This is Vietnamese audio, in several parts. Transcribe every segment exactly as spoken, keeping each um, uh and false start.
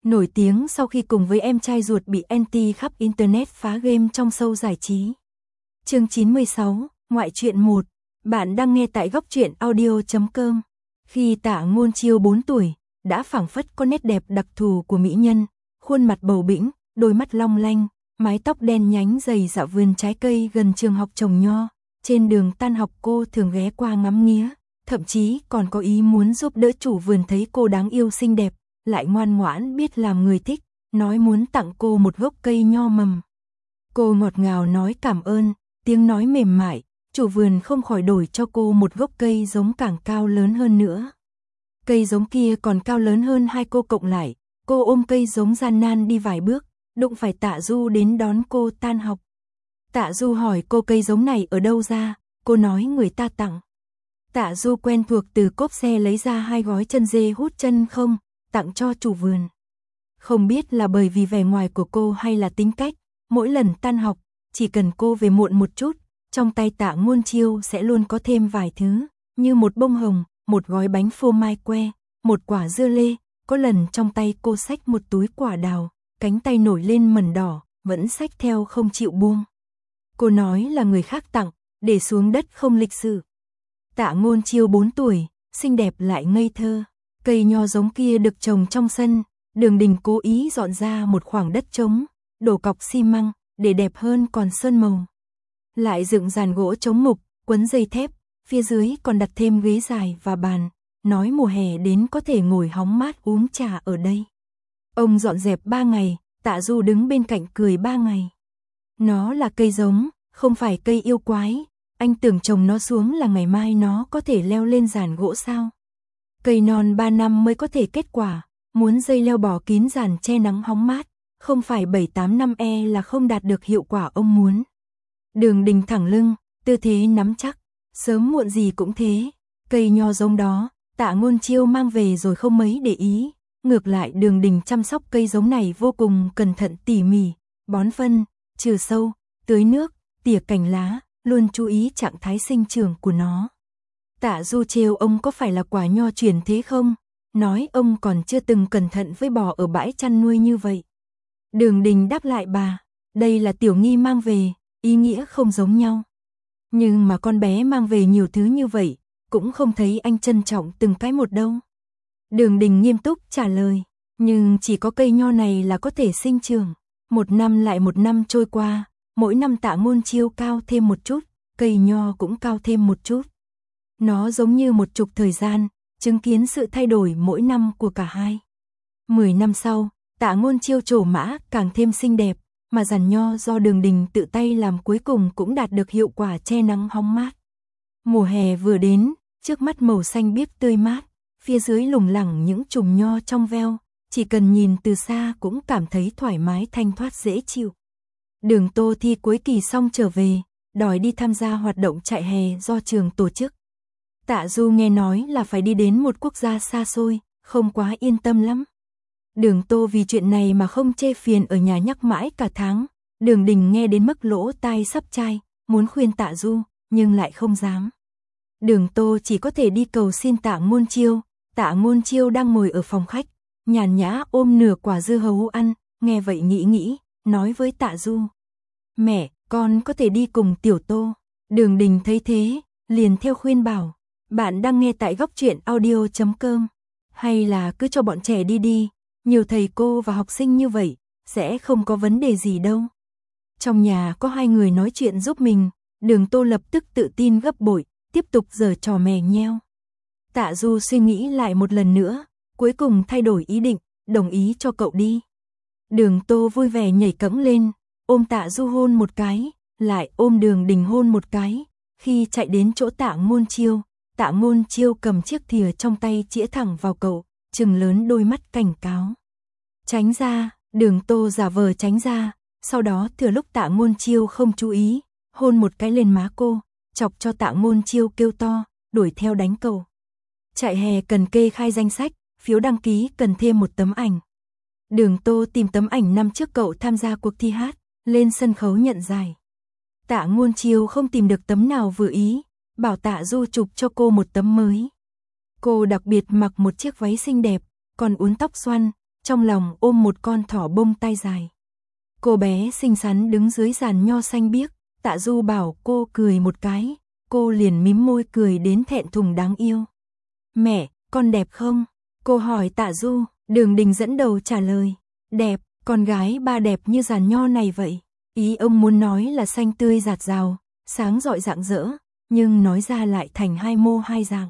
Nổi tiếng sau khi cùng với em trai ruột bị anti khắp internet phá game trong show giải trí. Chương chín mươi sáu, ngoại truyện một. Bạn đang nghe tại góc truyện audio chấm com. Khi Tạ Ngôn Chiêu bốn tuổi, đã phảng phất có nét đẹp đặc thù của mỹ nhân, khuôn mặt bầu bĩnh, đôi mắt long lanh, mái tóc đen nhánh dày dạo vườn trái cây gần trường học trồng nho. Trên đường tan học cô thường ghé qua ngắm nghía, thậm chí còn có ý muốn giúp đỡ chủ vườn thấy cô đáng yêu xinh đẹp, lại ngoan ngoãn biết làm người thích, nói muốn tặng cô một gốc cây nho mầm. Cô ngọt ngào nói cảm ơn, tiếng nói mềm mại, chủ vườn không khỏi đổi cho cô một gốc cây giống càng cao lớn hơn nữa. Cây giống kia còn cao lớn hơn hai cô cộng lại, cô ôm cây giống gian nan đi vài bước, đụng phải Tạ Du đến đón cô tan học. Tạ Du hỏi cô cây giống này ở đâu ra, cô nói người ta tặng. Tạ Du quen thuộc từ cốp xe lấy ra hai gói chân dê hút chân không, tặng cho chủ vườn. Không biết là bởi vì vẻ ngoài của cô hay là tính cách, mỗi lần tan học, chỉ cần cô về muộn một chút, trong tay Tạ Ngôn Chiêu sẽ luôn có thêm vài thứ, như một bông hồng, một gói bánh phô mai que, một quả dưa lê, có lần trong tay cô xách một túi quả đào, cánh tay nổi lên mẩn đỏ, vẫn xách theo không chịu buông. Cô nói là người khác tặng, để xuống đất không lịch sự. Tạ Ngôn Chiêu bốn tuổi, xinh đẹp lại ngây thơ. Cây nho giống kia được trồng trong sân, Đường Đình cố ý dọn ra một khoảng đất trống, đổ cọc xi măng, để đẹp hơn còn sơn màu. Lại dựng giàn gỗ chống mục, quấn dây thép, phía dưới còn đặt thêm ghế dài và bàn, nói mùa hè đến có thể ngồi hóng mát uống trà ở đây. Ông dọn dẹp ba ngày, Tạ Du đứng bên cạnh cười ba ngày. Nó là cây giống, không phải cây yêu quái, anh tưởng trồng nó xuống là ngày mai nó có thể leo lên giàn gỗ sao? Cây non ba năm mới có thể kết quả, muốn dây leo bò kín giàn che nắng hóng mát, không phải bảy tám năm e là không đạt được hiệu quả ông muốn. Đường Đình thẳng lưng, tư thế nắm chắc, sớm muộn gì cũng thế. Cây nho giống đó, Tạ Ngôn Chiêu mang về rồi không mấy để ý, ngược lại Đường Đình chăm sóc cây giống này vô cùng cẩn thận tỉ mỉ, bón phân, trừ sâu, tưới nước, tỉa cành lá, luôn chú ý trạng thái sinh trưởng của nó. Tạ Du trêu ông có phải là quả nho truyền thế không? Nói ông còn chưa từng cẩn thận với bò ở bãi chăn nuôi như vậy. Đường Đình đáp lại bà, đây là Tiểu Nghi mang về, ý nghĩa không giống nhau. Nhưng mà con bé mang về nhiều thứ như vậy, cũng không thấy anh trân trọng từng cái một đâu. Đường Đình nghiêm túc trả lời, nhưng chỉ có cây nho này là có thể sinh trưởng. Một năm lại một năm trôi qua, mỗi năm Tạ Ngôn Chiêu cao thêm một chút, cây nho cũng cao thêm một chút. Nó giống như một trục thời gian, chứng kiến sự thay đổi mỗi năm của cả hai. Mười năm sau, Tạ Ngôn Chiêu trổ mã càng thêm xinh đẹp, mà giàn nho do Đường Đình tự tay làm cuối cùng cũng đạt được hiệu quả che nắng hóng mát. Mùa hè vừa đến, trước mắt màu xanh biếc tươi mát, phía dưới lủng lẳng những chùm nho trong veo, chỉ cần nhìn từ xa cũng cảm thấy thoải mái thanh thoát dễ chịu. Đường Tô thi cuối kỳ xong trở về, đòi đi tham gia hoạt động trại hè do trường tổ chức. Tạ Du nghe nói là phải đi đến một quốc gia xa xôi, không quá yên tâm lắm. Đường Tô vì chuyện này mà không chê phiền ở nhà nhắc mãi cả tháng. Đường Đình nghe đến mức lỗ tai sắp chai, muốn khuyên Tạ Du, nhưng lại không dám. Đường Tô chỉ có thể đi cầu xin Tạ Ngôn Chiêu. Tạ Ngôn Chiêu đang ngồi ở phòng khách, nhàn nhã ôm nửa quả dưa hấu ăn, nghe vậy nghĩ nghĩ, nói với Tạ Du. Mẹ, con có thể đi cùng Tiểu Tô. Đường Đình thấy thế, liền theo khuyên bảo. Bạn đang nghe tại góc truyện audio chấm com. Hay là cứ cho bọn trẻ đi đi, nhiều thầy cô và học sinh như vậy, sẽ không có vấn đề gì đâu. Trong nhà có hai người nói chuyện giúp mình, Đường Tô lập tức tự tin gấp bội, tiếp tục giở trò mè nheo. Tạ Du suy nghĩ lại một lần nữa, cuối cùng thay đổi ý định, đồng ý cho cậu đi. Đường Tô vui vẻ nhảy cẫng lên, ôm Tạ Du hôn một cái, lại ôm Đường Đình hôn một cái. Khi chạy đến chỗ Tạ Ngôn Chiêu, Tạ Ngôn Chiêu cầm chiếc thìa trong tay chĩa thẳng vào cậu, trừng lớn đôi mắt cảnh cáo. Tránh ra, Đường Tô giả vờ tránh ra, sau đó thừa lúc Tạ Ngôn Chiêu không chú ý, hôn một cái lên má cô, chọc cho Tạ Ngôn Chiêu kêu to, đuổi theo đánh cậu. Trại hè cần kê khai danh sách, phiếu đăng ký cần thêm một tấm ảnh. Đường Tô tìm tấm ảnh năm trước cậu tham gia cuộc thi hát, lên sân khấu nhận giải. Tạ Ngôn Chiêu không tìm được tấm nào vừa ý, bảo Tạ Du chụp cho cô một tấm mới. Cô đặc biệt mặc một chiếc váy xinh đẹp, còn uốn tóc xoăn, trong lòng ôm một con thỏ bông tai dài. Cô bé xinh xắn đứng dưới giàn nho xanh biếc, Tạ Du bảo cô cười một cái, cô liền mím môi cười đến thẹn thùng đáng yêu. Mẹ, con đẹp không? Cô hỏi Tạ Du, Đường Đình dẫn đầu trả lời, đẹp, con gái ba đẹp như giàn nho này vậy. Ý ông muốn nói là xanh tươi rạt rào, sáng rọi rạng rỡ, nhưng nói ra lại thành hai mô hai dạng.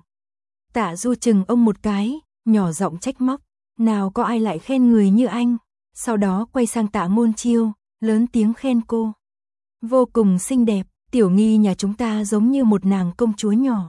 Tạ Du chừng ông một cái, nhỏ giọng trách móc, nào có ai lại khen người như anh. Sau đó quay sang Tạ Ngôn Chiêu, lớn tiếng khen cô. Vô cùng xinh đẹp, Tiểu Nghi nhà chúng ta giống như một nàng công chúa nhỏ.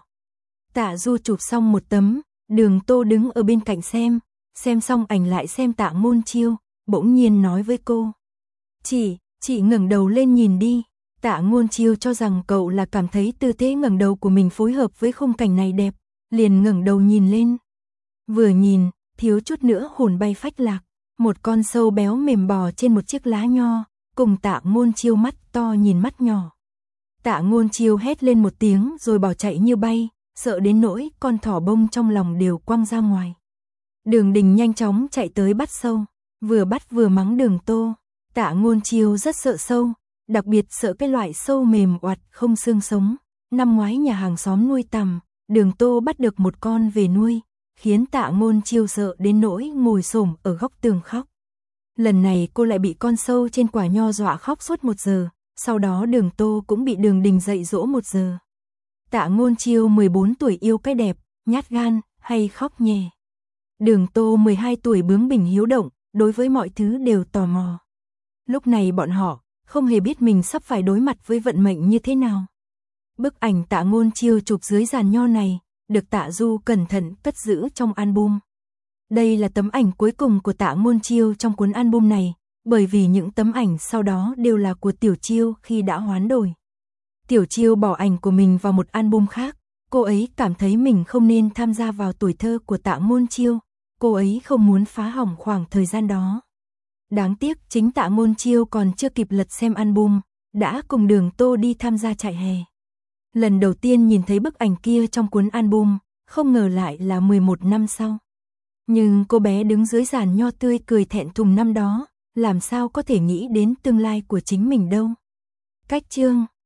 Tạ Du chụp xong một tấm, Đường Tô đứng ở bên cạnh xem, xem xong ảnh lại xem Tạ Ngôn Chiêu, bỗng nhiên nói với cô. Chị, chị ngẩng đầu lên nhìn đi. Tạ Ngôn Chiêu cho rằng cậu là cảm thấy tư thế ngẩng đầu của mình phối hợp với khung cảnh này đẹp, liền ngẩng đầu nhìn lên. Vừa nhìn, thiếu chút nữa hồn bay phách lạc, một con sâu béo mềm bò trên một chiếc lá nho, cùng Tạ Ngôn Chiêu mắt to nhìn mắt nhỏ. Tạ Ngôn Chiêu hét lên một tiếng rồi bỏ chạy như bay, sợ đến nỗi con thỏ bông trong lòng đều quăng ra ngoài. Đường Đình nhanh chóng chạy tới bắt sâu, vừa bắt vừa mắng Đường Tô. Tạ Ngôn Chiêu rất sợ sâu, đặc biệt sợ cái loại sâu mềm oặt không xương sống. Năm ngoái nhà hàng xóm nuôi tằm, Đường Tô bắt được một con về nuôi, khiến Tạ Ngôn Chiêu sợ đến nỗi ngồi xổm ở góc tường khóc. Lần này cô lại bị con sâu trên quả nho dọa khóc suốt một giờ, sau đó Đường Tô cũng bị Đường Đình dạy dỗ một giờ. Tạ Ngôn Chiêu mười bốn tuổi yêu cái đẹp, nhát gan, hay khóc nhè. Đường Tô mười hai tuổi bướng bỉnh hiếu động, đối với mọi thứ đều tò mò. Lúc này bọn họ không hề biết mình sắp phải đối mặt với vận mệnh như thế nào. Bức ảnh Tạ Ngôn Chiêu chụp dưới giàn nho này, được Tạ Du cẩn thận cất giữ trong album. Đây là tấm ảnh cuối cùng của Tạ Ngôn Chiêu trong cuốn album này, bởi vì những tấm ảnh sau đó đều là của Tiểu Chiêu khi đã hoán đổi. Tiểu Chiêu bỏ ảnh của mình vào một album khác, cô ấy cảm thấy mình không nên tham gia vào tuổi thơ của Tạ Ngôn Chiêu, cô ấy không muốn phá hỏng khoảng thời gian đó. Đáng tiếc chính Tạ Ngôn Chiêu còn chưa kịp lật xem album, đã cùng Đường Tô đi tham gia trại hè. Lần đầu tiên nhìn thấy bức ảnh kia trong cuốn album, không ngờ lại là mười một năm sau. Nhưng cô bé đứng dưới giàn nho tươi cười thẹn thùng năm đó, làm sao có thể nghĩ đến tương lai của chính mình đâu. Cách chương